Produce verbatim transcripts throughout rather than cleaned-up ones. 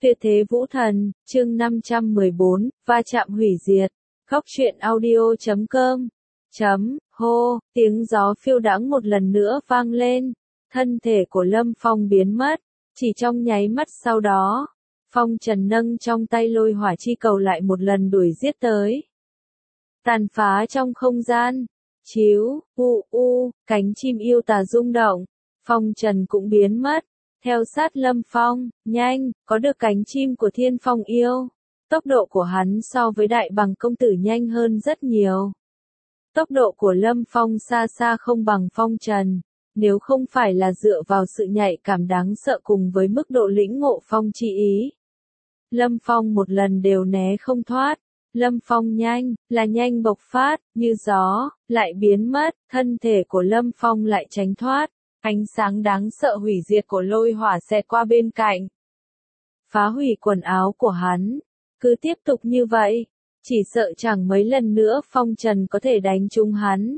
Tuyệt thế vũ thần, chương năm trăm mười bốn, va chạm hủy diệt. Góc truyện audio chấm com. Chấm, hô, tiếng gió phiêu đãng một lần nữa vang lên. Thân thể của Lâm Phong biến mất. Chỉ trong nháy mắt sau đó, Phong Trần nâng trong tay lôi hỏa chi cầu lại một lần đuổi giết tới. Tàn phá trong không gian. Chiếu, u u, cánh chim yêu tà rung động. Phong Trần cũng biến mất. Theo sát Lâm Phong, nhanh, có được cánh chim của Thiên Phong yêu. Tốc độ của hắn so với Đại Bằng công tử nhanh hơn rất nhiều. Tốc độ của Lâm Phong xa xa không bằng Phong Trần. Nếu không phải là dựa vào sự nhạy cảm đáng sợ cùng với mức độ lĩnh ngộ phong chi ý, Lâm Phong một lần đều né không thoát. Lâm Phong nhanh, là nhanh bộc phát, như gió, lại biến mất, thân thể của Lâm Phong lại tránh thoát. Ánh sáng đáng sợ hủy diệt của lôi hỏa xẹt qua bên cạnh, phá hủy quần áo của hắn. Cứ tiếp tục như vậy, chỉ sợ chẳng mấy lần nữa Phong Trần có thể đánh trúng hắn.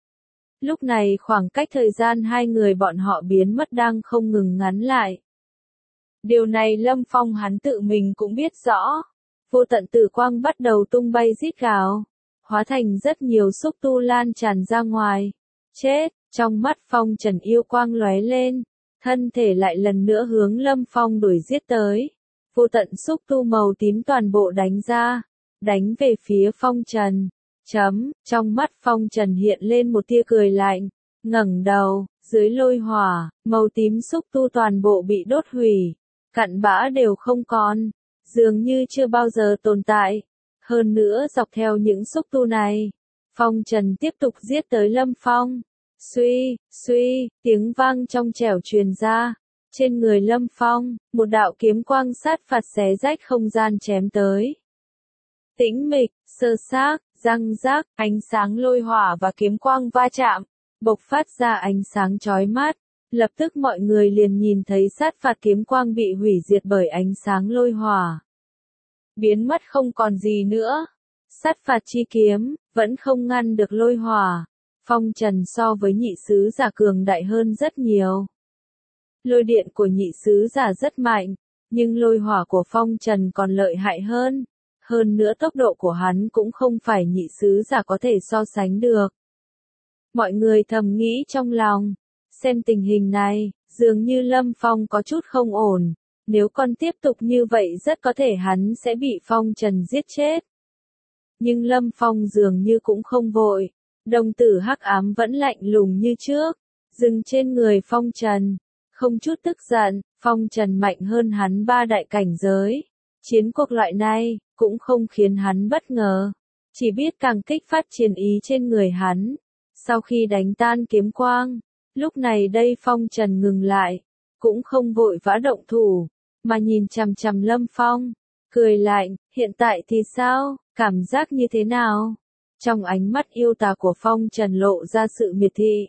Lúc này khoảng cách thời gian hai người bọn họ biến mất đang không ngừng ngắn lại. Điều này Lâm Phong hắn tự mình cũng biết rõ. Vô tận tử quang bắt đầu tung bay rít gào, hóa thành rất nhiều xúc tu lan tràn ra ngoài. Chết! Trong mắt Phong Trần yêu quang lóe lên, thân thể lại lần nữa hướng Lâm Phong đuổi giết tới. Vô tận xúc tu màu tím toàn bộ đánh ra, đánh về phía Phong Trần. Chấm, trong mắt Phong Trần hiện lên một tia cười lạnh, ngẩng đầu, dưới lôi hỏa, màu tím xúc tu toàn bộ bị đốt hủy, cặn bã đều không còn, dường như chưa bao giờ tồn tại. Hơn nữa dọc theo những xúc tu này, Phong Trần tiếp tục giết tới Lâm Phong. Suy, suy, tiếng vang trong trẻo truyền ra. Trên người Lâm Phong, một đạo kiếm quang sát phạt xé rách không gian chém tới. Tĩnh mịch, sơ xác, răng rác, ánh sáng lôi hỏa và kiếm quang va chạm, bộc phát ra ánh sáng chói mắt. Lập tức mọi người liền nhìn thấy sát phạt kiếm quang bị hủy diệt bởi ánh sáng lôi hỏa. Biến mất không còn gì nữa. Sát phạt chi kiếm, vẫn không ngăn được lôi hỏa. Phong Trần so với nhị sứ giả cường đại hơn rất nhiều. Lôi điện của nhị sứ giả rất mạnh, nhưng lôi hỏa của Phong Trần còn lợi hại hơn. Hơn nữa tốc độ của hắn cũng không phải nhị sứ giả có thể so sánh được. Mọi người thầm nghĩ trong lòng, xem tình hình này, dường như Lâm Phong có chút không ổn. Nếu còn tiếp tục như vậy rất có thể hắn sẽ bị Phong Trần giết chết. Nhưng Lâm Phong dường như cũng không vội. Đồng tử hắc ám vẫn lạnh lùng như trước, dừng trên người Phong Trần, không chút tức giận. Phong Trần mạnh hơn hắn ba đại cảnh giới. Chiến cuộc loại này, cũng không khiến hắn bất ngờ, chỉ biết càng kích phát chiến ý trên người hắn. Sau khi đánh tan kiếm quang, lúc này đây Phong Trần ngừng lại, cũng không vội vã động thủ, mà nhìn chằm chằm Lâm Phong, cười lạnh, hiện tại thì sao, cảm giác như thế nào? Trong ánh mắt yêu tà của Phong Trần lộ ra sự miệt thị.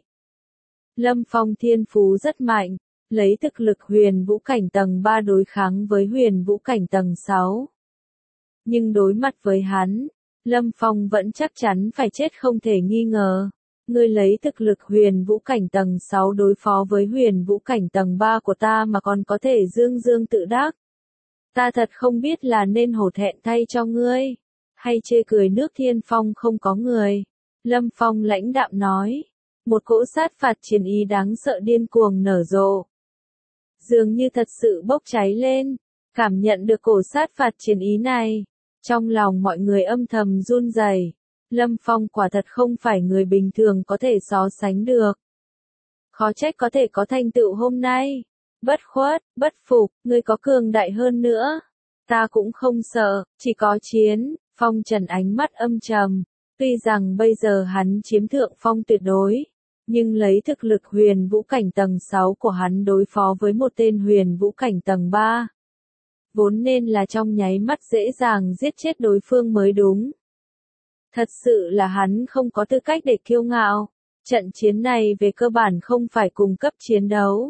Lâm Phong thiên phú rất mạnh, lấy thực lực huyền vũ cảnh tầng ba đối kháng với huyền vũ cảnh tầng sáu. Nhưng đối mặt với hắn, Lâm Phong vẫn chắc chắn phải chết không thể nghi ngờ. Ngươi lấy thực lực huyền vũ cảnh tầng sáu đối phó với huyền vũ cảnh tầng ba của ta mà còn có thể dương dương tự đắc. Ta thật không biết là nên hổ thẹn thay cho ngươi, hay chê cười nước Thiên Phong không có người. Lâm Phong lãnh đạm nói, một cỗ sát phạt chiến ý đáng sợ điên cuồng nở rộ. Dường như thật sự bốc cháy lên, cảm nhận được cổ sát phạt chiến ý này. Trong lòng mọi người âm thầm run rẩy. Lâm Phong quả thật không phải người bình thường có thể so sánh được. Khó trách có thể có thành tựu hôm nay. Bất khuất, bất phục, ngươi có cường đại hơn nữa. Ta cũng không sợ, chỉ có chiến. Phong Trần ánh mắt âm trầm, tuy rằng bây giờ hắn chiếm thượng phong tuyệt đối, nhưng lấy thực lực huyền vũ cảnh tầng sáu của hắn đối phó với một tên huyền vũ cảnh tầng ba. Vốn nên là trong nháy mắt dễ dàng giết chết đối phương mới đúng. Thật sự là hắn không có tư cách để kiêu ngạo, trận chiến này về cơ bản không phải cùng cấp chiến đấu.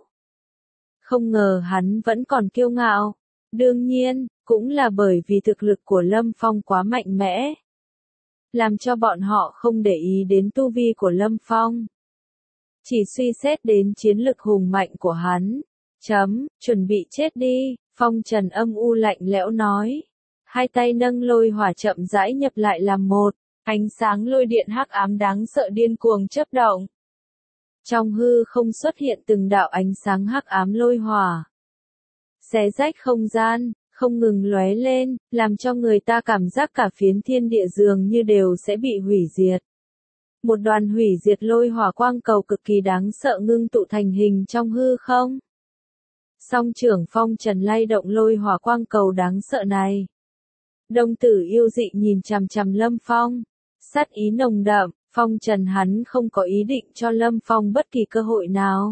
Không ngờ hắn vẫn còn kiêu ngạo, đương nhiên, cũng là bởi vì thực lực của Lâm Phong quá mạnh mẽ, làm cho bọn họ không để ý đến tu vi của Lâm Phong. Chỉ suy xét đến chiến lực hùng mạnh của hắn. Chấm, chuẩn bị chết đi. Phong Trần âm u lạnh lẽo nói. Hai tay nâng lôi hỏa chậm rãi nhập lại làm một, ánh sáng lôi điện hắc ám đáng sợ điên cuồng chớp động. Trong hư không xuất hiện từng đạo ánh sáng hắc ám lôi hỏa. Xé rách không gian, không ngừng lóe lên, làm cho người ta cảm giác cả phiến thiên địa dường như đều sẽ bị hủy diệt. Một đoàn hủy diệt lôi hỏa quang cầu cực kỳ đáng sợ ngưng tụ thành hình trong hư không. Song trưởng Phong Trần lay động lôi hỏa quang cầu đáng sợ này. Đồng tử yêu dị nhìn chằm chằm Lâm Phong. Sát ý nồng đậm, Phong Trần hắn không có ý định cho Lâm Phong bất kỳ cơ hội nào.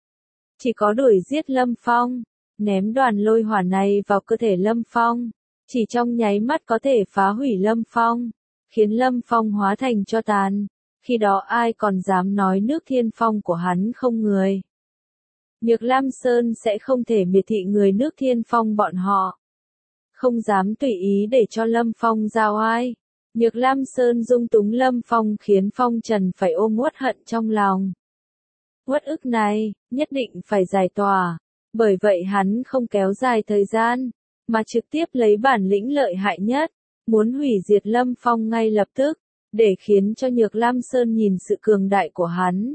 Chỉ có đuổi giết Lâm Phong, ném đoàn lôi hỏa này vào cơ thể Lâm Phong. Chỉ trong nháy mắt có thể phá hủy Lâm Phong, khiến Lâm Phong hóa thành tro tàn. Khi đó ai còn dám nói nước Thiên Phong của hắn không người. Nhược Lam Sơn sẽ không thể miệt thị người nước Thiên Phong bọn họ. Không dám tùy ý để cho Lâm Phong giao ai. Nhược Lam Sơn dung túng Lâm Phong khiến Phong Trần phải ôm uất hận trong lòng. Uất ức này, nhất định phải giải tỏa. Bởi vậy hắn không kéo dài thời gian, mà trực tiếp lấy bản lĩnh lợi hại nhất, muốn hủy diệt Lâm Phong ngay lập tức, để khiến cho Nhược Lam Sơn nhìn sự cường đại của hắn.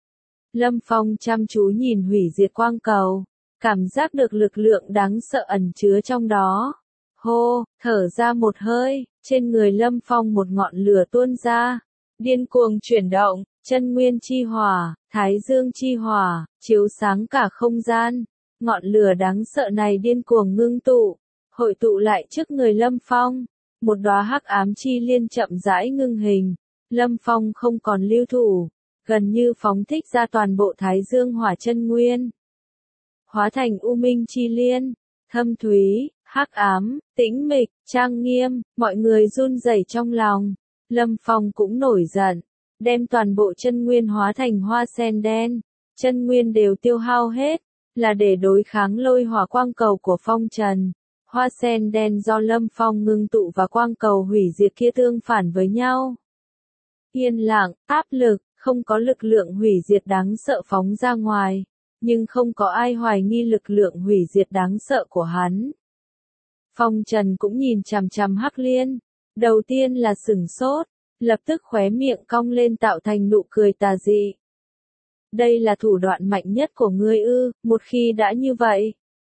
Lâm Phong chăm chú nhìn hủy diệt quang cầu, cảm giác được lực lượng đáng sợ ẩn chứa trong đó. Hô, thở ra một hơi, trên người Lâm Phong một ngọn lửa tuôn ra, điên cuồng chuyển động, chân nguyên chi hỏa, thái dương chi hỏa, chiếu sáng cả không gian. Ngọn lửa đáng sợ này điên cuồng ngưng tụ, hội tụ lại trước người Lâm Phong. Một đóa hắc ám chi liên chậm rãi ngưng hình. Lâm Phong không còn lưu thủ, gần như phóng thích ra toàn bộ thái dương hỏa chân nguyên. Hóa thành u minh chi liên, thâm thúy, hắc ám, tĩnh mịch, trang nghiêm, mọi người run rẩy trong lòng. Lâm Phong cũng nổi giận, đem toàn bộ chân nguyên hóa thành hoa sen đen. Chân nguyên đều tiêu hao hết, là để đối kháng lôi hỏa quang cầu của Phong Trần. Hoa sen đen do Lâm Phong ngưng tụ và quang cầu hủy diệt kia tương phản với nhau. Yên lặng, áp lực, không có lực lượng hủy diệt đáng sợ phóng ra ngoài, nhưng không có ai hoài nghi lực lượng hủy diệt đáng sợ của hắn. Phong Trần cũng nhìn chằm chằm Hắc Liên, đầu tiên là sửng sốt, lập tức khóe miệng cong lên tạo thành nụ cười tà dị. Đây là thủ đoạn mạnh nhất của ngươi ư? Một khi đã như vậy,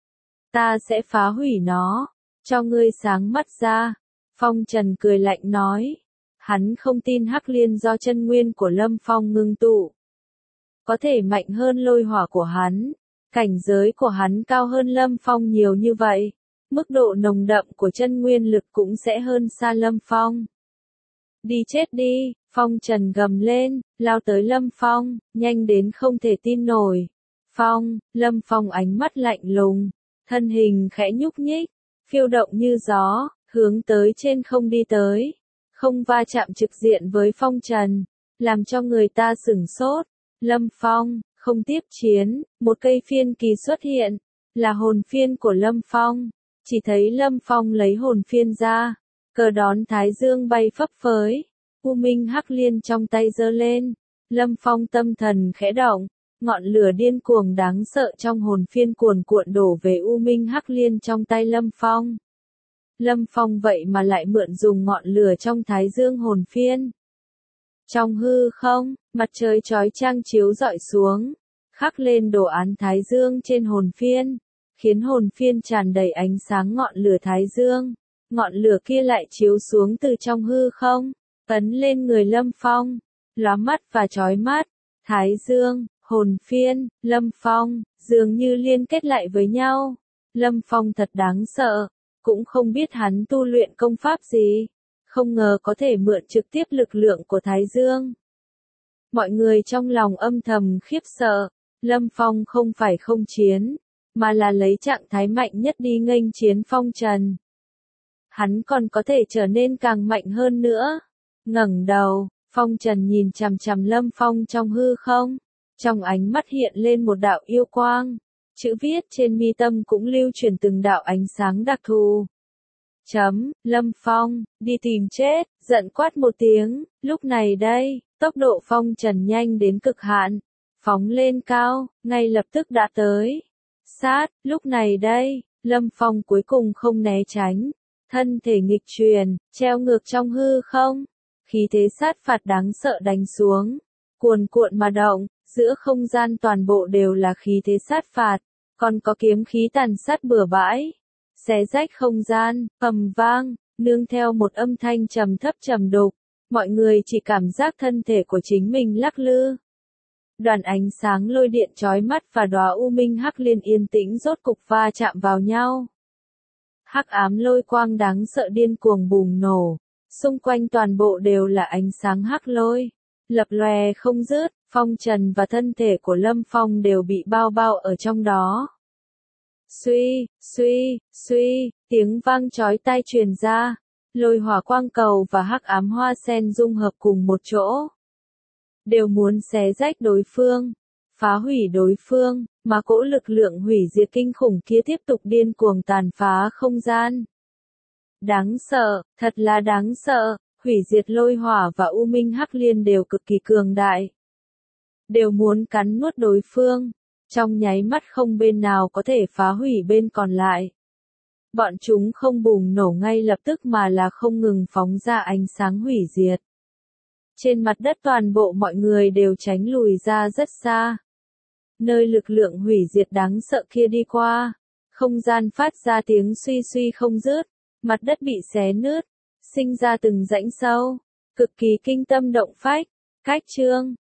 ta sẽ phá hủy nó, cho ngươi sáng mắt ra. Phong Trần cười lạnh nói. Hắn không tin Hắc Liên do chân nguyên của Lâm Phong ngưng tụ có thể mạnh hơn lôi hỏa của hắn. Cảnh giới của hắn cao hơn Lâm Phong nhiều như vậy, mức độ nồng đậm của chân nguyên lực cũng sẽ hơn xa Lâm Phong. Đi chết đi, Phong Trần gầm lên, lao tới Lâm Phong, nhanh đến không thể tin nổi. Phong, Lâm Phong ánh mắt lạnh lùng, thân hình khẽ nhúc nhích, phiêu động như gió, hướng tới trên không đi tới. Không va chạm trực diện với Phong Trần, làm cho người ta sửng sốt. Lâm Phong, không tiếp chiến, một cây phiên kỳ xuất hiện, là hồn phiên của Lâm Phong. Chỉ thấy Lâm Phong lấy hồn phiên ra, cờ đón thái dương bay phấp phới, u minh hắc liên trong tay giơ lên. Lâm Phong tâm thần khẽ động, ngọn lửa điên cuồng đáng sợ trong hồn phiên cuồn cuộn đổ về u minh hắc liên trong tay Lâm Phong. Lâm Phong vậy mà lại mượn dùng ngọn lửa trong thái dương hồn phiên. Trong hư không, mặt trời chói chang chiếu rọi xuống, khắc lên đồ án thái dương trên hồn phiên, khiến hồn phiên tràn đầy ánh sáng ngọn lửa thái dương. Ngọn lửa kia lại chiếu xuống từ trong hư không, ấn lên người Lâm Phong, lóa mắt và chói mắt. Thái dương, hồn phiên, Lâm Phong, dường như liên kết lại với nhau. Lâm Phong thật đáng sợ. Cũng không biết hắn tu luyện công pháp gì, không ngờ có thể mượn trực tiếp lực lượng của Thái Dương. Mọi người trong lòng âm thầm khiếp sợ, Lâm Phong không phải không chiến, mà là lấy trạng thái mạnh nhất đi nghênh chiến Phong Trần. Hắn còn có thể trở nên càng mạnh hơn nữa. Ngẩng đầu, Phong Trần nhìn chằm chằm Lâm Phong trong hư không, trong ánh mắt hiện lên một đạo yêu quang. Chữ viết trên mi tâm cũng lưu truyền từng đạo ánh sáng đặc thù. Chấm, Lâm Phong, đi tìm chết, giận quát một tiếng, lúc này đây, tốc độ Phong Trần nhanh đến cực hạn, phóng lên cao, ngay lập tức đã tới. Sát, lúc này đây, Lâm Phong cuối cùng không né tránh, thân thể nghịch truyền, treo ngược trong hư không. Khí thế sát phạt đáng sợ đánh xuống, cuồn cuộn mà động, giữa không gian toàn bộ đều là khí thế sát phạt, còn có kiếm khí tàn sát bừa bãi, xé rách không gian, ầm vang, nương theo một âm thanh trầm thấp trầm đục, mọi người chỉ cảm giác thân thể của chính mình lắc lư. Đoàn ánh sáng lôi điện chói mắt và đóa u minh hắc liên yên tĩnh rốt cục va chạm vào nhau. Hắc ám lôi quang đáng sợ điên cuồng bùng nổ, xung quanh toàn bộ đều là ánh sáng hắc lôi, lập lòe không dứt, phong trần và thân thể của Lâm Phong đều bị bao bao ở trong đó. Suy, suy, suy, tiếng vang chói tai truyền ra, lôi hỏa quang cầu và hắc ám hoa sen dung hợp cùng một chỗ. Đều muốn xé rách đối phương, phá hủy đối phương, mà cỗ lực lượng hủy diệt kinh khủng kia tiếp tục điên cuồng tàn phá không gian. Đáng sợ, thật là đáng sợ, hủy diệt lôi hỏa và u minh hắc liên đều cực kỳ cường đại. Đều muốn cắn nuốt đối phương, trong nháy mắt không bên nào có thể phá hủy bên còn lại. Bọn chúng không bùng nổ ngay lập tức mà là không ngừng phóng ra ánh sáng hủy diệt. Trên mặt đất toàn bộ mọi người đều tránh lùi ra rất xa. Nơi lực lượng hủy diệt đáng sợ kia đi qua, không gian phát ra tiếng suy suy không dứt, mặt đất bị xé nứt, sinh ra từng rãnh sâu, cực kỳ kinh tâm động phách. Cách chương